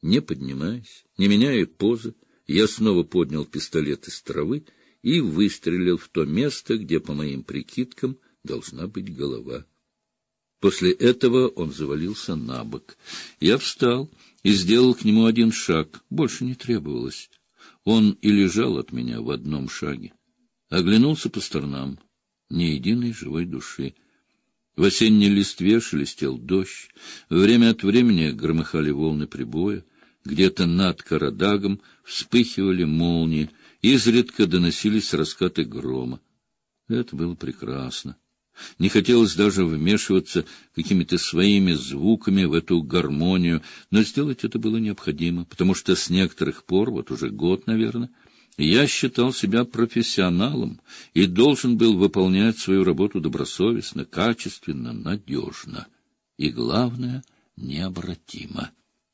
Не поднимаясь, не меняя позы, я снова поднял пистолет из травы и выстрелил в то место, где, по моим прикидкам, должна быть голова. После этого он завалился на бок. Я встал и сделал к нему один шаг. Больше не требовалось. Он и лежал от меня в одном шаге. Оглянулся по сторонам. Ни единой живой души. В осенней листве шелестел дождь. Время от времени громыхали волны прибоя. Где-то над Карадагом вспыхивали молнии. Изредка доносились раскаты грома. Это было прекрасно. Не хотелось даже вмешиваться какими-то своими звуками в эту гармонию, но сделать это было необходимо, потому что с некоторых пор, вот уже год, наверное, я считал себя профессионалом и должен был выполнять свою работу добросовестно, качественно, надежно и, главное, необратимо.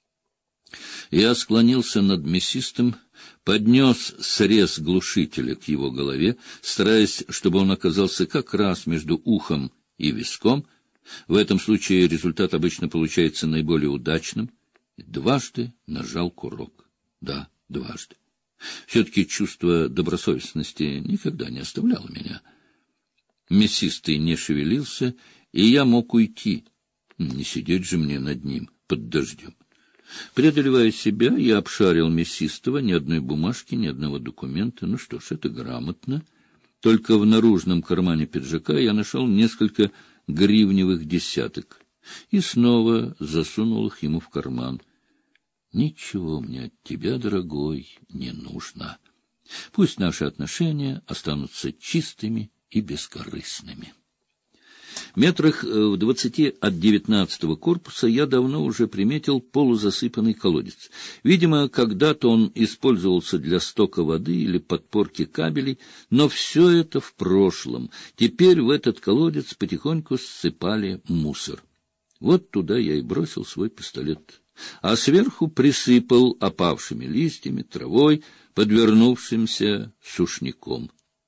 Я склонился над мясистым, поднес срез глушителя к его голове, стараясь, чтобы он оказался как раз между ухом и виском. В этом случае результат обычно получается наиболее удачным. Дважды нажал курок. Да, дважды. Все-таки чувство добросовестности никогда не оставляло меня. Мясистый не шевелился, и я мог уйти. Не сидеть же мне над ним под дождем. Преодолевая себя, я обшарил мясистого, ни одной бумажки, ни одного документа. Ну что ж, это грамотно. Только в наружном кармане пиджака я нашел несколько гривневых десяток и снова засунул их ему в карман. Ничего мне от тебя, дорогой, не нужно. Пусть наши отношения останутся чистыми и бескорыстными. Метрах в 20 от 19-го корпуса я давно уже приметил полузасыпанный колодец. Видимо, когда-то он использовался для стока воды или подпорки кабелей, но все это в прошлом. Теперь в этот колодец потихоньку ссыпали мусор. Вот туда я и бросил свой пистолет, а сверху присыпал опавшими листьями, травой, подвернувшимся сушняком.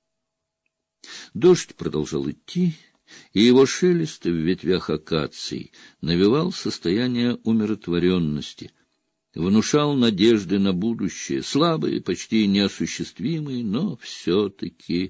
Дождь продолжал идти, и его шелест в ветвях акаций навевал состояние умиротворенности, внушал надежды на будущее, слабые, почти неосуществимые, но все-таки.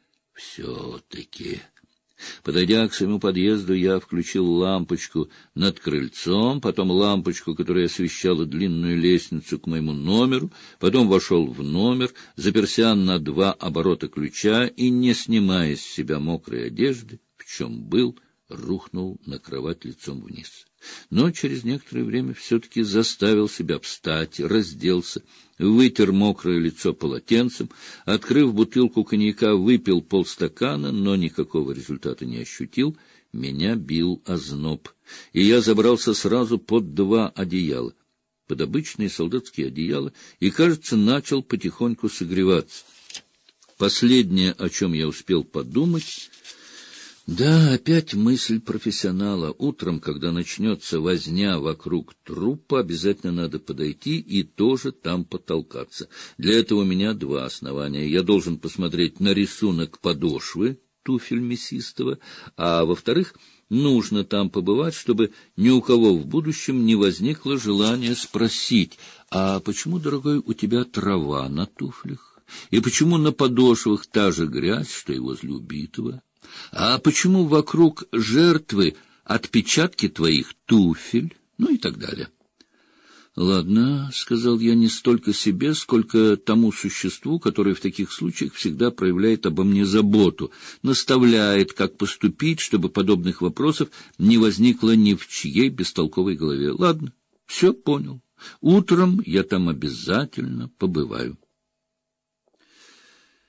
Подойдя к своему подъезду, я включил лампочку над крыльцом, потом лампочку, которая освещала длинную лестницу к моему номеру, потом вошел в номер, заперся на 2 оборота ключа и, не снимая с себя мокрой одежды, в чем был, рухнул на кровать лицом вниз. Но через некоторое время все-таки заставил себя встать, разделся, вытер мокрое лицо полотенцем, открыв бутылку коньяка, выпил полстакана, но никакого результата не ощутил. Меня бил озноб, и я забрался сразу под 2 одеяла, под обычные солдатские одеяла, и, кажется, начал потихоньку согреваться. Последнее, о чем я успел подумать... Да, опять мысль профессионала. Утром, когда начнется возня вокруг трупа, обязательно надо подойти и тоже там потолкаться. Для этого у меня 2 основания. Я должен посмотреть на рисунок подошвы туфель мясистого, а во-вторых, нужно там побывать, чтобы ни у кого в будущем не возникло желания спросить: а почему, дорогой, у тебя трава на туфлях? И почему на подошвах та же грязь, что и возле убитого? А почему вокруг жертвы отпечатки твоих туфель? Ну и так далее. — Ладно, — сказал я не столько себе, сколько тому существу, которое в таких случаях всегда проявляет обо мне заботу, наставляет, как поступить, чтобы подобных вопросов не возникло ни в чьей бестолковой голове. Ладно, все понял. Утром я там обязательно побываю.